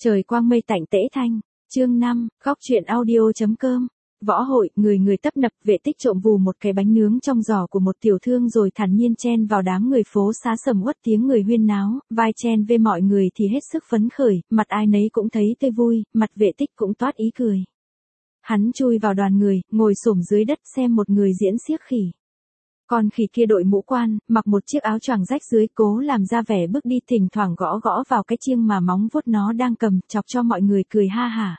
Trời quang mây tạnh tễ thanh, chương 5, góc truyện audio.com. Võ hội, người người tấp nập, Vệ Tích trộm vù một cái bánh nướng trong giỏ của một tiểu thương rồi thản nhiên chen vào đám người phố xá sầm uất, tiếng người huyên náo, vai chen về mọi người thì hết sức phấn khởi, mặt ai nấy cũng thấy tươi vui, mặt Vệ Tích cũng toát ý cười. Hắn chui vào đoàn người, ngồi xổm dưới đất xem một người diễn xiếc khỉ. Con khỉ kia đội mũ quan, mặc một chiếc áo choàng rách dưới, cố làm ra vẻ bước đi, thỉnh thoảng gõ gõ vào cái chiêng mà móng vuốt nó đang cầm, chọc cho mọi người cười ha hả.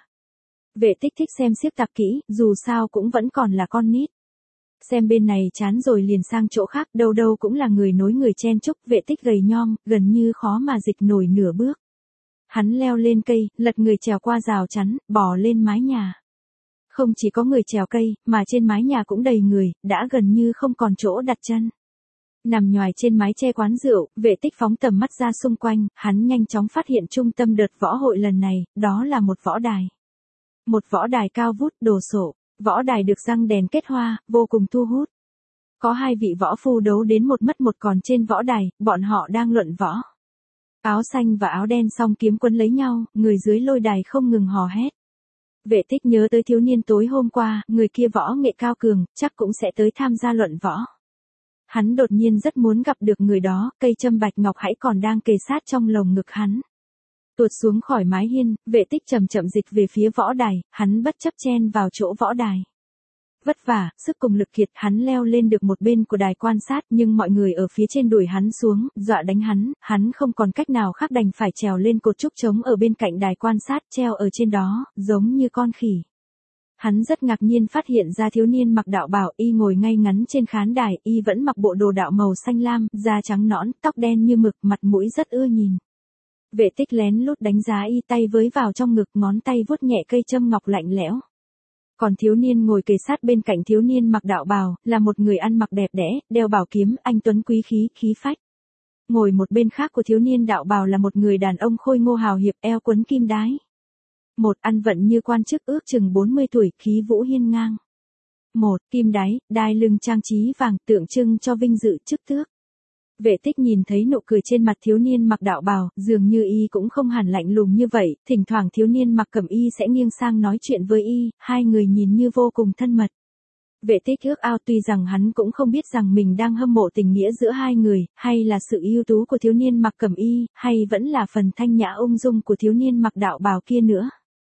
Vệ Tích thích xem xiếc tạc kỹ, dù sao cũng vẫn còn là con nít. Xem bên này chán rồi liền sang chỗ khác, đâu đâu cũng là người nối người chen chúc. Vệ Tích gầy nhom, gần như khó mà dịch nổi nửa bước. Hắn leo lên cây, lật người trèo qua rào chắn, bò lên mái nhà. Không chỉ có người trèo cây, mà trên mái nhà cũng đầy người, đã gần như không còn chỗ đặt chân. Nằm nhoài trên mái che quán rượu, Vệ Tích phóng tầm mắt ra xung quanh, hắn nhanh chóng phát hiện trung tâm đợt võ hội lần này, đó là một võ đài. Một võ đài cao vút, đồ sộ, võ đài được răng đèn kết hoa, vô cùng thu hút. Có hai vị võ phu đấu đến một mất một còn trên võ đài, bọn họ đang luận võ. Áo xanh và áo đen song kiếm quấn lấy nhau, người dưới lôi đài không ngừng hò hét. Vệ Tích nhớ tới thiếu niên tối hôm qua, người kia võ nghệ cao cường, chắc cũng sẽ tới tham gia luận võ. Hắn đột nhiên rất muốn gặp được người đó, cây châm bạch ngọc hãy còn đang kề sát trong lồng ngực hắn. Tuột xuống khỏi mái hiên, Vệ Tích chậm chậm dịch về phía võ đài, hắn bất chấp chen vào chỗ võ đài. Vất vả, sức cùng lực kiệt, hắn leo lên được một bên của đài quan sát, nhưng mọi người ở phía trên đuổi hắn xuống, dọa đánh hắn không còn cách nào khác đành phải trèo lên cột trúc trống ở bên cạnh đài quan sát, treo ở trên đó, giống như con khỉ. Hắn rất ngạc nhiên phát hiện ra thiếu niên mặc đạo bào, y ngồi ngay ngắn trên khán đài, y vẫn mặc bộ đồ đạo màu xanh lam, da trắng nõn, tóc đen như mực, mặt mũi rất ưa nhìn. Vệ Tích lén lút đánh giá y, tay với vào trong ngực, ngón tay vuốt nhẹ cây châm ngọc lạnh lẽo. Còn thiếu niên ngồi kề sát bên cạnh thiếu niên mặc đạo bào, là một người ăn mặc đẹp đẽ, đeo bảo kiếm, anh tuấn quý khí phách. Ngồi một bên khác của thiếu niên đạo bào là một người đàn ông khôi ngô hào hiệp, eo quấn kim đái. Một, ăn vận như quan chức, ước chừng 40 tuổi, khí vũ hiên ngang. Một, kim đái, đai lưng trang trí vàng, tượng trưng cho vinh dự chức tước. Vệ Tích nhìn thấy nụ cười trên mặt thiếu niên mặc đạo bào, dường như y cũng không hẳn lạnh lùng như vậy, thỉnh thoảng thiếu niên mặc cẩm y sẽ nghiêng sang nói chuyện với y, hai người nhìn như vô cùng thân mật. Vệ Tích ước ao, tuy rằng hắn cũng không biết rằng mình đang hâm mộ tình nghĩa giữa hai người, hay là sự ưu tú của thiếu niên mặc cẩm y, hay vẫn là phần thanh nhã ung dung của thiếu niên mặc đạo bào kia nữa.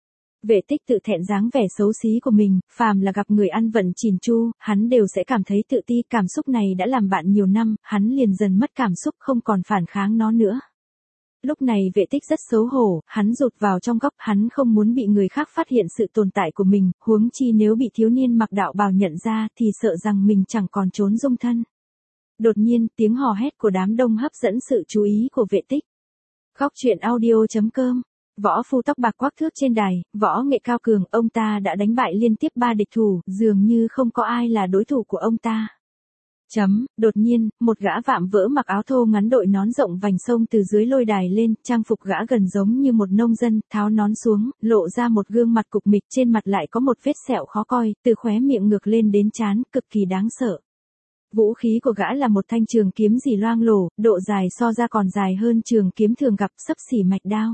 Vệ Tích tự thẹn dáng vẻ xấu xí của mình, phàm là gặp người ăn vận chỉn chu, hắn đều sẽ cảm thấy tự ti, cảm xúc này đã làm bạn nhiều năm, hắn liền dần mất cảm xúc, không còn phản kháng nó nữa. Lúc này Vệ Tích rất xấu hổ, hắn rụt vào trong góc, hắn không muốn bị người khác phát hiện sự tồn tại của mình, huống chi nếu bị thiếu niên mặc đạo bào nhận ra thì sợ rằng mình chẳng còn trốn dung thân. Đột nhiên, tiếng hò hét của đám đông hấp dẫn sự chú ý của Vệ Tích. Góc truyện audio.com. Võ phu tóc bạc quắc thước trên đài, võ nghệ cao cường, ông ta đã đánh bại liên tiếp 3 địch thủ, dường như không có ai là đối thủ của ông ta. Đột nhiên, một gã vạm vỡ mặc áo thô ngắn đội nón rộng vành sông từ dưới lôi đài lên, trang phục gã gần giống như một nông dân, tháo nón xuống, lộ ra một gương mặt cục mịch, trên mặt lại có một vết sẹo khó coi, từ khóe miệng ngược lên đến trán, cực kỳ đáng sợ. Vũ khí của gã là một thanh trường kiếm rỉ loang lổ, độ dài so ra còn dài hơn trường kiếm thường gặp, xấp xỉ mạch đao.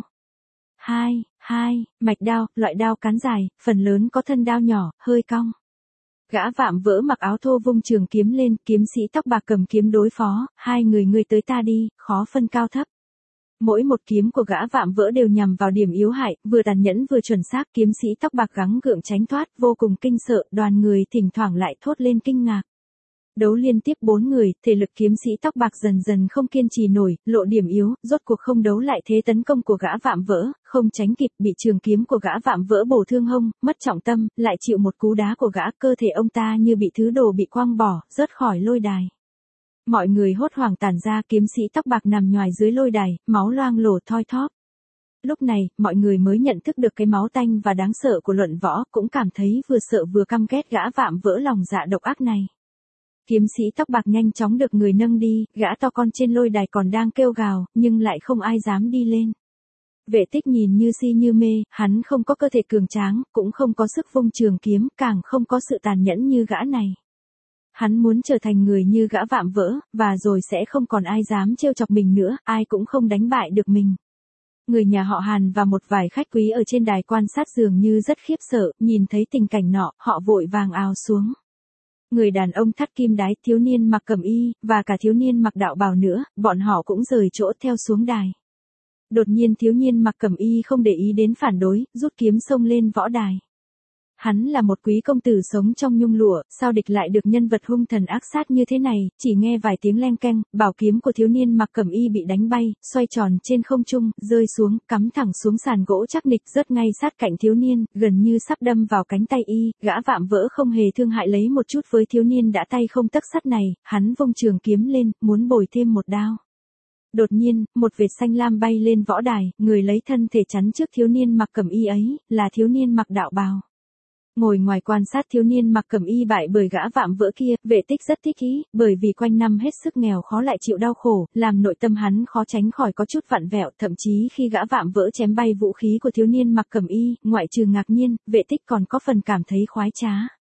Mạch đao, loại đao cán dài, phần lớn có thân đao nhỏ, hơi cong. Gã vạm vỡ mặc áo thô vung trường kiếm lên, kiếm sĩ tóc bạc cầm kiếm đối phó, hai người ngươi tới ta đi, khó phân cao thấp. Mỗi một kiếm của gã vạm vỡ đều nhằm vào điểm yếu hại, vừa tàn nhẫn vừa chuẩn xác, kiếm sĩ tóc bạc gắng gượng tránh thoát, vô cùng kinh sợ, đoàn người thỉnh thoảng lại thốt lên kinh ngạc. Đấu liên tiếp 4 người, thể lực kiếm sĩ tóc bạc dần dần không kiên trì nổi, lộ điểm yếu, rốt cuộc không đấu lại thế tấn công của gã vạm vỡ, không tránh kịp, bị trường kiếm của gã vạm vỡ bổ thương hông, mất trọng tâm, lại chịu một cú đá của gã, cơ thể ông ta như bị thứ đồ bị quăng bỏ, rớt khỏi lôi đài. Mọi người hốt hoảng tản ra, kiếm sĩ tóc bạc nằm nhoài dưới lôi đài, máu loang lổ thoi thóp. Lúc này, mọi người mới nhận thức được cái máu tanh và đáng sợ của luận võ, cũng cảm thấy vừa sợ vừa căm ghét gã vạm vỡ lòng dạ độc ác này. Kiếm sĩ tóc bạc nhanh chóng được người nâng đi, gã to con trên lôi đài còn đang kêu gào, nhưng lại không ai dám đi lên. Vệ Tích nhìn như si như mê, hắn không có cơ thể cường tráng, cũng không có sức vung trường kiếm, càng không có sự tàn nhẫn như gã này. Hắn muốn trở thành người như gã vạm vỡ, và rồi sẽ không còn ai dám trêu chọc mình nữa, ai cũng không đánh bại được mình. Người nhà họ Hàn và một vài khách quý ở trên đài quan sát dường như rất khiếp sợ, nhìn thấy tình cảnh nọ, họ vội vàng ào xuống. Người đàn ông thắt kim đái, thiếu niên mặc cẩm y, và cả thiếu niên mặc đạo bào nữa, bọn họ cũng rời chỗ theo xuống đài. Đột nhiên thiếu niên mặc cẩm y không để ý đến phản đối, rút kiếm xông lên võ đài. Hắn là một quý công tử sống trong nhung lụa, sao địch lại được nhân vật hung thần ác sát như thế này, chỉ nghe vài tiếng leng keng, bảo kiếm của thiếu niên mặc cẩm y bị đánh bay, xoay tròn trên không trung, rơi xuống, cắm thẳng xuống sàn gỗ chắc nịch rớt ngay sát cạnh thiếu niên, gần như sắp đâm vào cánh tay y, gã vạm vỡ không hề thương hại lấy một chút với thiếu niên đã tay không tấc sắt này, hắn vung trường kiếm lên, muốn bồi thêm một đao. Đột nhiên, một vệt xanh lam bay lên võ đài, người lấy thân thể chắn trước thiếu niên mặc cẩm y ấy, là thiếu niên mặc đạo bào. Ngồi ngoài quan sát thiếu niên mặc cẩm y bại bởi gã vạm vỡ kia, Vệ Tích rất thích ý, bởi vì quanh năm hết sức nghèo khó lại chịu đau khổ, làm nội tâm hắn khó tránh khỏi có chút vặn vẹo, thậm chí khi gã vạm vỡ chém bay vũ khí của thiếu niên mặc cẩm y, ngoại trừ ngạc nhiên, Vệ Tích còn có phần cảm thấy khoái trá.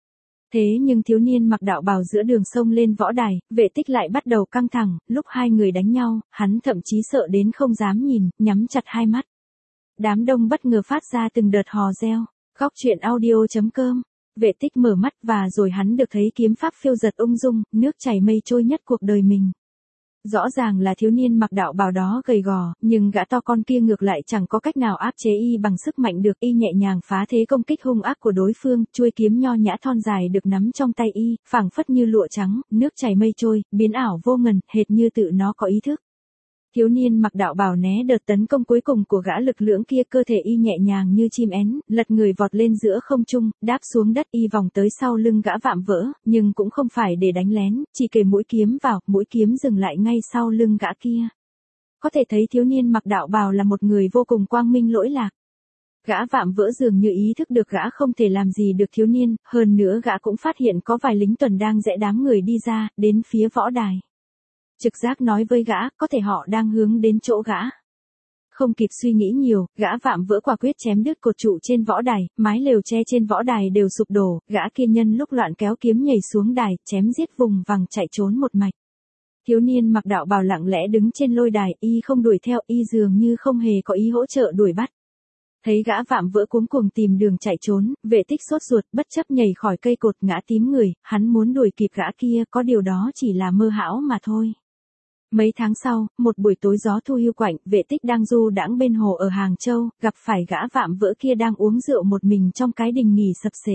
Thế nhưng thiếu niên mặc đạo bào giữa đường sông lên võ đài, Vệ Tích lại bắt đầu căng thẳng, lúc hai người đánh nhau, hắn thậm chí sợ đến không dám nhìn, nhắm chặt hai mắt. Đám đông bất ngờ phát ra từng đợt hò reo. Góc truyện audio.com. Vệ Tích mở mắt và rồi hắn được thấy kiếm pháp phiêu dật ung dung, nước chảy mây trôi nhất cuộc đời mình. Rõ ràng là thiếu niên mặc đạo bào đó gầy gò, nhưng gã to con kia ngược lại chẳng có cách nào áp chế y bằng sức mạnh được, y nhẹ nhàng phá thế công kích hung ác của đối phương, chuôi kiếm nho nhã thon dài được nắm trong tay y, phảng phất như lụa trắng, nước chảy mây trôi, biến ảo vô ngần, hệt như tự nó có ý thức. Thiếu niên mặc đạo bào né đợt tấn công cuối cùng của gã lực lưỡng kia, cơ thể y nhẹ nhàng như chim én, lật người vọt lên giữa không trung, đáp xuống đất, y vòng tới sau lưng gã vạm vỡ, nhưng cũng không phải để đánh lén, chỉ kề mũi kiếm vào, mũi kiếm dừng lại ngay sau lưng gã kia. Có thể thấy thiếu niên mặc đạo bào là một người vô cùng quang minh lỗi lạc. Gã vạm vỡ dường như ý thức được gã không thể làm gì được thiếu niên, hơn nữa gã cũng phát hiện có vài lính tuần đang rẽ đám người đi ra, đến phía võ đài. Trực giác nói với gã, có thể họ đang hướng đến chỗ gã. Không kịp suy nghĩ nhiều, gã vạm vỡ quả quyết chém đứt cột trụ trên võ đài, mái lều tre trên võ đài đều sụp đổ, gã kia nhân lúc loạn kéo kiếm nhảy xuống đài, chém giết vùng vằng chạy trốn một mạch. Thiếu niên mặc đạo bào lặng lẽ đứng trên lôi đài, y không đuổi theo, y dường như không hề có ý hỗ trợ đuổi bắt. Thấy gã vạm vỡ cuống cuồng tìm đường chạy trốn, Vệ Tích sốt ruột, bất chấp nhảy khỏi cây cột ngã tím người, hắn muốn đuổi kịp gã kia, có điều đó chỉ là mơ hão mà thôi. Mấy tháng sau, một buổi tối gió thu hiu quạnh, Vệ Tích đang du đãng bên hồ ở Hàng Châu, gặp phải gã vạm vỡ kia đang uống rượu một mình trong cái đình nghỉ sập sể.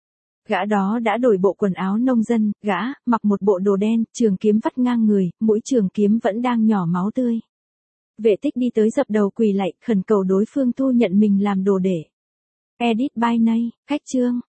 Gã đó đã đổi bộ quần áo nông dân, gã mặc một bộ đồ đen, trường kiếm vắt ngang người, mũi trường kiếm vẫn đang nhỏ máu tươi. Vệ Tích đi tới dập đầu quỳ lạy, khẩn cầu đối phương thu nhận mình làm đồ để. Edit by Nay, cách chương.